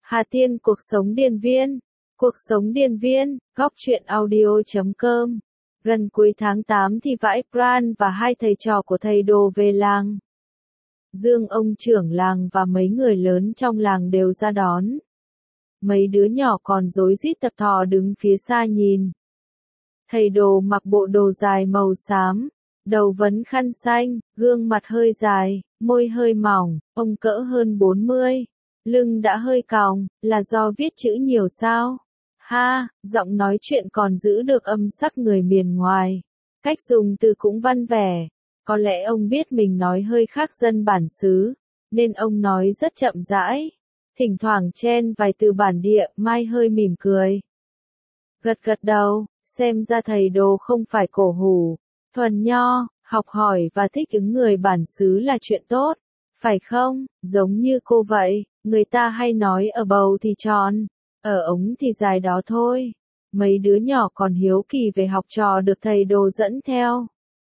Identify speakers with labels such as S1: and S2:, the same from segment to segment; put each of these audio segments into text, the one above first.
S1: Hà Tiên cuộc sống điền viên. Cuộc sống điền viên, góc truyện audio.com. Gần cuối tháng 8 thì Vãi Pran và hai thầy trò của thầy Đồ về làng. Dương ông trưởng làng và mấy người lớn trong làng đều ra đón. Mấy đứa nhỏ còn rối rít tập thò đứng phía xa nhìn. Thầy Đồ mặc bộ đồ dài màu xám, đầu vấn khăn xanh, gương mặt hơi dài, môi hơi mỏng, ông cỡ hơn 40. Lưng đã hơi còng, là do viết chữ nhiều sao? Ha, giọng nói chuyện còn giữ được âm sắc người miền ngoài. Cách dùng từ cũng văn vẻ. Có lẽ ông biết mình nói hơi khác dân bản xứ, nên ông nói rất chậm rãi. Thỉnh thoảng chen vài từ bản địa, Mai hơi mỉm cười. Gật gật đầu, xem ra thầy Đồ không phải cổ hủ, thuần nho, học hỏi và thích ứng người bản xứ là chuyện tốt. Phải không, giống như cô vậy, người ta hay nói ở bầu thì tròn, ở ống thì dài đó thôi. Mấy đứa nhỏ còn hiếu kỳ về học trò được thầy Đồ dẫn theo.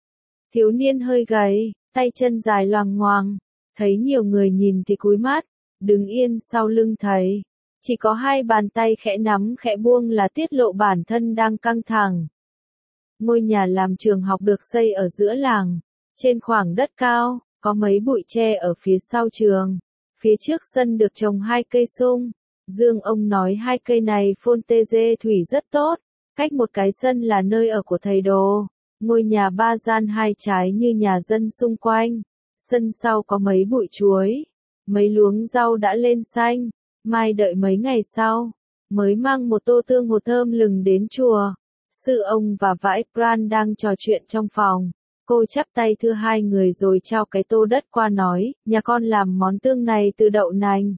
S1: Thiếu niên hơi gầy, tay chân dài loằng ngoằng, thấy nhiều người nhìn thì cúi mắt, đứng yên sau lưng thầy. Chỉ có hai bàn tay khẽ nắm khẽ buông là tiết lộ bản thân đang căng thẳng. Ngôi nhà làm trường học được xây ở giữa làng, trên khoảng đất cao, có mấy bụi tre ở phía sau trường. Phía trước sân được trồng hai cây sung. Dương ông nói hai cây này phôn tê dê thủy rất tốt. Cách một cái sân là nơi ở của thầy Đồ. Ngôi nhà 3 gian 2 trái như nhà dân xung quanh. Sân sau có mấy bụi chuối. Mấy luống rau đã lên xanh. Mai đợi mấy ngày sau, mới mang một tô tương hồ thơm lừng đến chùa. Sư ông và Vãi Pran đang trò chuyện trong phòng. Cô chắp tay thưa hai người rồi trao cái tô đất qua nói, nhà con làm món tương này từ đậu nành.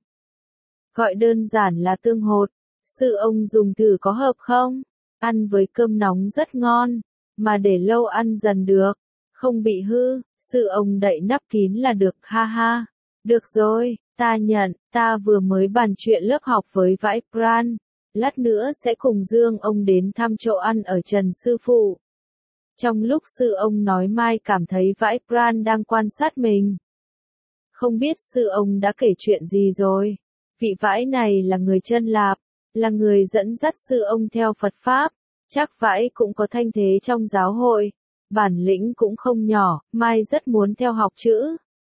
S1: Gọi đơn giản là tương hột. Sư ông dùng thử có hợp không? Ăn với cơm nóng rất ngon, mà để lâu ăn dần được, không bị hư. Sư ông đậy nắp kín là được, ha ha. Được rồi, ta nhận, ta vừa mới bàn chuyện lớp học với Vãi Pran. Lát nữa sẽ cùng Dương ông đến thăm chỗ ăn ở Trần Sư Phụ. Trong lúc sư ông nói Mai cảm thấy Vãi Pran đang quan sát mình. Không biết sư ông đã kể chuyện gì rồi. Vị Vãi này là người chân lạp, là người dẫn dắt sư ông theo Phật Pháp. Chắc Vãi cũng có thanh thế trong giáo hội. Bản lĩnh cũng không nhỏ, Mai rất muốn theo học chữ.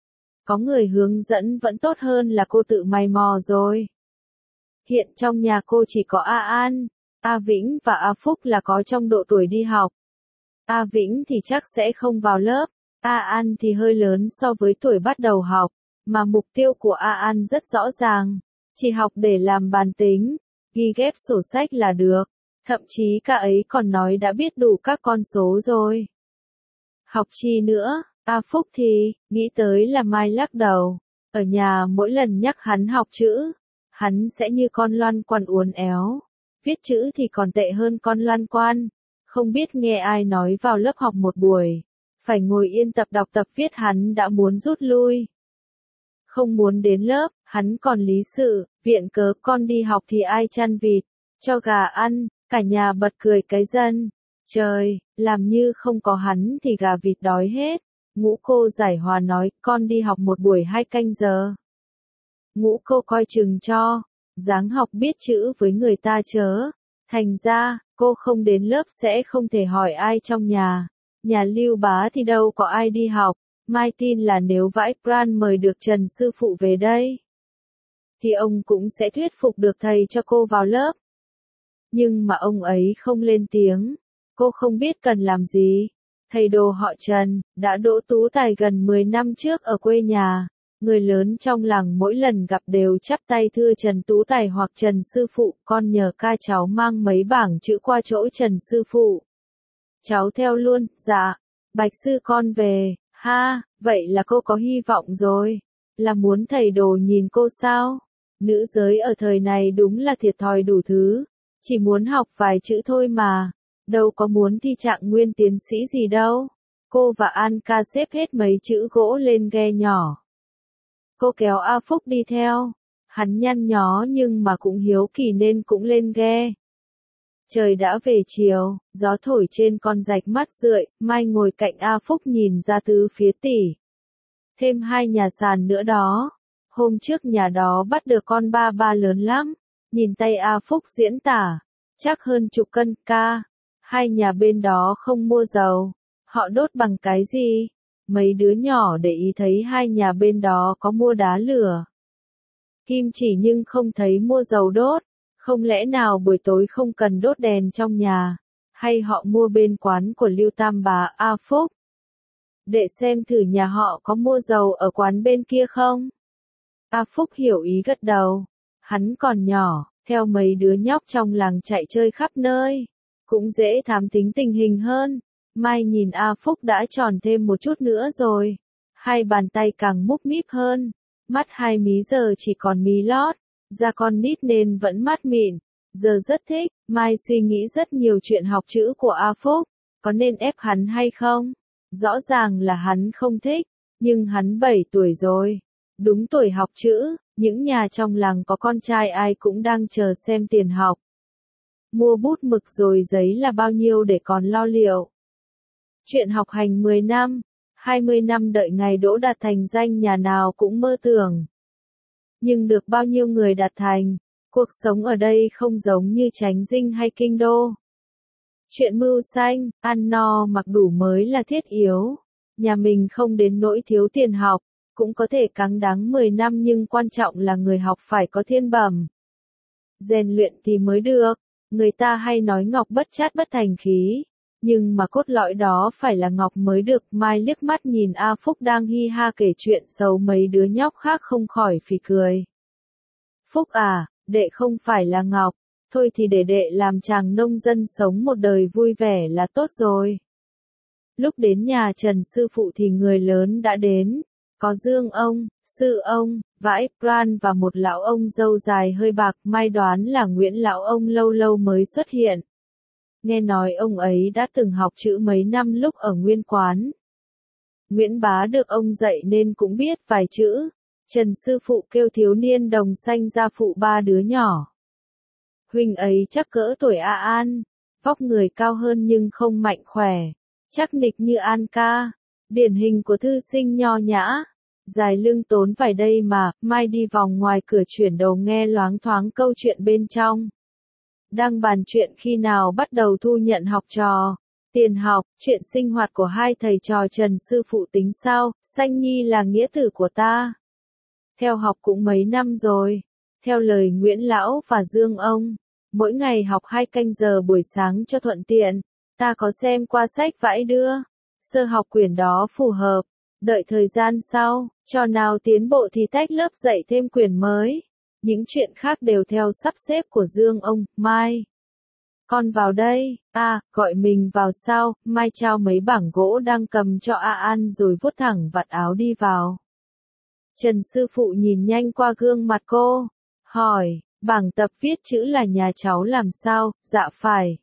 S1: Có người hướng dẫn vẫn tốt hơn là cô tự mày mò rồi. Hiện trong nhà cô chỉ có A An, A Vĩnh và A Phúc là có trong độ tuổi đi học. A Vĩnh thì chắc sẽ không vào lớp, A An thì hơi lớn so với tuổi bắt đầu học, mà mục tiêu của A An rất rõ ràng, chỉ học để làm bàn tính, ghi ghép sổ sách là được, thậm chí cả ấy còn nói đã biết đủ các con số rồi. Học chi nữa, A Phúc thì, nghĩ tới là Mai lắc đầu, ở nhà mỗi lần nhắc hắn học chữ, hắn sẽ như con loan quan uốn éo, viết chữ thì còn tệ hơn con loan quan. Không biết nghe ai nói vào lớp học một buổi, phải ngồi yên tập đọc tập viết hắn đã muốn rút lui. Không muốn đến lớp, hắn còn lý sự, viện cớ con đi học thì ai chăn vịt, cho gà ăn, cả nhà bật cười cái dân. Trời, làm như không có hắn thì gà vịt đói hết. Ngũ cô giải hòa nói, con đi học một buổi 2 canh giờ. Ngũ cô coi chừng cho, dáng học biết chữ với người ta chớ. Thành ra, cô không đến lớp sẽ không thể hỏi ai trong nhà. Nhà Lưu Bá thì đâu có ai đi học. Mai tin là nếu Vãi Pran mời được Trần Sư Phụ về đây, thì ông cũng sẽ thuyết phục được thầy cho cô vào lớp. Nhưng mà ông ấy không lên tiếng. Cô không biết cần làm gì. Thầy Đồ họ Trần, đã đỗ tú tài gần 10 năm trước ở quê nhà. Người lớn trong làng mỗi lần gặp đều chắp tay thưa Trần Tú Tài hoặc Trần Sư Phụ, con nhờ ca cháu mang mấy bảng chữ qua chỗ Trần Sư Phụ. Cháu theo luôn, dạ. Bạch sư con về, ha, vậy là cô có hy vọng rồi. Là muốn thầy Đồ nhìn cô sao? Nữ giới ở thời này đúng là thiệt thòi đủ thứ. Chỉ muốn học vài chữ thôi mà. Đâu có muốn thi trạng nguyên tiến sĩ gì đâu. Cô và An ca xếp hết mấy chữ gỗ lên ghe nhỏ. Cô kéo A Phúc đi theo. Hắn nhăn nhó nhưng mà cũng hiếu kỳ nên cũng lên ghe. Trời đã về chiều, gió thổi trên con rạch mắt rượi, Mai ngồi cạnh A Phúc nhìn ra tứ phía tỉ. Thêm 2 nhà sàn nữa đó. Hôm trước nhà đó bắt được con ba ba lớn lắm, nhìn tay A Phúc diễn tả, chắc hơn chục cân ca. Hai nhà bên đó không mua dầu, họ đốt bằng cái gì? Mấy đứa nhỏ để ý thấy hai nhà bên đó có mua đá lửa, kim chỉ nhưng không thấy mua dầu đốt. Không lẽ nào buổi tối không cần đốt đèn trong nhà, hay họ mua bên quán của Lưu Tam Bá A Phúc? Để xem thử nhà họ có mua dầu ở quán bên kia không? A Phúc hiểu ý gật đầu. Hắn còn nhỏ, theo mấy đứa nhóc trong làng chạy chơi khắp nơi, cũng dễ thám tính tình hình hơn. Mai nhìn A Phúc đã tròn thêm một chút nữa rồi. Hai bàn tay càng múc míp hơn. Mắt hai mí giờ chỉ còn mí lót. Da con nít nên vẫn mắt mịn. Giờ rất thích. Mai suy nghĩ rất nhiều chuyện học chữ của A Phúc. Có nên ép hắn hay không? Rõ ràng là hắn không thích. Nhưng hắn 7 tuổi rồi. Đúng tuổi học chữ. Những nhà trong làng có con trai ai cũng đang chờ xem tiền học. Mua bút mực rồi giấy là bao nhiêu để còn lo liệu. Chuyện học hành 10 năm, 20 năm đợi ngày đỗ đạt thành danh nhà nào cũng mơ tưởng. Nhưng được bao nhiêu người đạt thành, cuộc sống ở đây không giống như Chánh Dinh hay Kinh Đô. Chuyện mưu sanh, ăn no mặc đủ mới là thiết yếu. Nhà mình không đến nỗi thiếu tiền học, cũng có thể cáng đáng 10 năm nhưng quan trọng là người học phải có thiên bẩm. Rèn luyện thì mới được, người ta hay nói ngọc bất chát bất thành khí. Nhưng mà cốt lõi đó phải là ngọc mới được. Mai liếc mắt nhìn A Phúc đang hi ha kể chuyện xấu mấy đứa nhóc khác không khỏi phì cười. Phúc à, đệ không phải là ngọc, thôi thì để đệ làm chàng nông dân sống một đời vui vẻ là tốt rồi. Lúc đến nhà Trần sư phụ thì người lớn đã đến, có Dương ông, Sư ông, Vãi Pran và một lão ông râu dài hơi bạc. Mai đoán là Nguyễn lão ông lâu lâu mới xuất hiện. Nghe nói ông ấy đã từng học chữ mấy năm lúc ở Nguyên Quán. Nguyễn Bá được ông dạy nên cũng biết vài chữ. Trần sư phụ kêu thiếu niên đồng sanh ra phụ ba đứa nhỏ. Huynh ấy chắc cỡ tuổi A An, vóc người cao hơn nhưng không mạnh khỏe, chắc nịch như An ca, điển hình của thư sinh nho nhã. Dài lưng tốn vải đây mà. Mai đi vòng ngoài cửa chuyển đầu nghe loáng thoáng câu chuyện bên trong. Đang bàn chuyện khi nào bắt đầu thu nhận học trò, tiền học, chuyện sinh hoạt của hai thầy trò Trần sư phụ tính sao. Sanh Nhi là nghĩa tử của ta. Theo học cũng mấy năm rồi. Theo lời Nguyễn lão và Dương ông, mỗi ngày học 2 canh giờ buổi sáng cho thuận tiện. Ta có xem qua sách vãi đưa, sơ học quyển đó phù hợp. Đợi thời gian sau, trò nào tiến bộ thì tách lớp dạy thêm quyển mới. Những chuyện khác đều theo sắp xếp của Dương ông. Mai, con vào đây. Gọi mình vào sao? Mai trao mấy bảng gỗ đang cầm cho A An rồi vuốt thẳng vạt áo đi vào. Trần sư phụ nhìn nhanh qua gương mặt cô, hỏi, bảng tập viết chữ là nhà cháu làm sao? Dạ phải.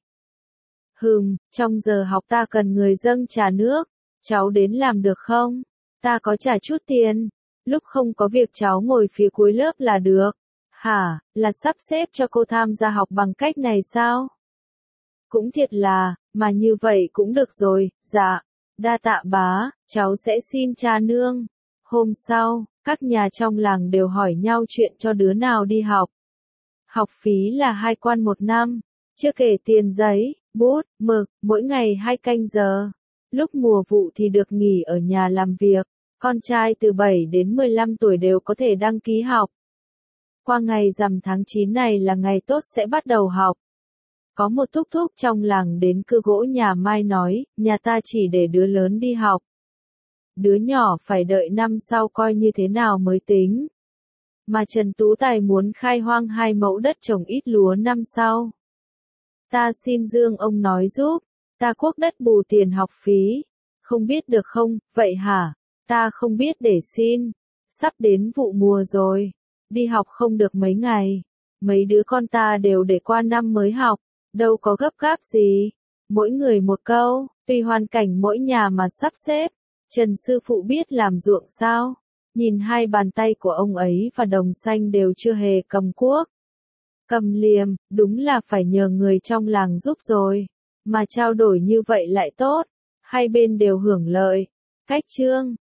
S1: Trong giờ học ta cần người dâng trà nước, cháu đến làm được không? Ta có trả chút tiền, lúc không có việc cháu ngồi phía cuối lớp là được. Hả, là sắp xếp cho cô tham gia học bằng cách này sao? Cũng thiệt là, mà như vậy cũng được rồi. Dạ, đa tạ bá, cháu sẽ xin cha nương. Hôm sau, các nhà trong làng đều hỏi nhau chuyện cho đứa nào đi học. Học phí là 2 quan 1 năm, chưa kể tiền giấy, bút, mực, mỗi ngày 2 canh giờ. Lúc mùa vụ thì được nghỉ ở nhà làm việc. Con trai từ 7 đến 15 tuổi đều có thể đăng ký học. Qua ngày rằm tháng 9 này là ngày tốt sẽ bắt đầu học. Có một thúc thúc trong làng đến cưa gỗ nhà Mai nói, nhà ta chỉ để đứa lớn đi học. Đứa nhỏ phải đợi năm sau coi như thế nào mới tính. Mà Trần Tú Tài muốn khai hoang 2 mẫu đất trồng ít lúa năm sau. Ta xin Dương ông nói giúp, ta cuốc đất bù tiền học phí. Không biết được không, vậy hả? Ta không biết để xin. Sắp đến vụ mùa rồi. Đi học không được mấy ngày. Mấy đứa con ta đều để qua năm mới học. Đâu có gấp gáp gì. Mỗi người một câu, tùy hoàn cảnh mỗi nhà mà sắp xếp. Trần sư phụ biết làm ruộng sao? Nhìn 2 bàn tay của ông ấy và đồng xanh đều chưa hề cầm cuốc. Cầm liềm, đúng là phải nhờ người trong làng giúp rồi. Mà trao đổi như vậy lại tốt. Hai bên đều hưởng lợi. Cách chương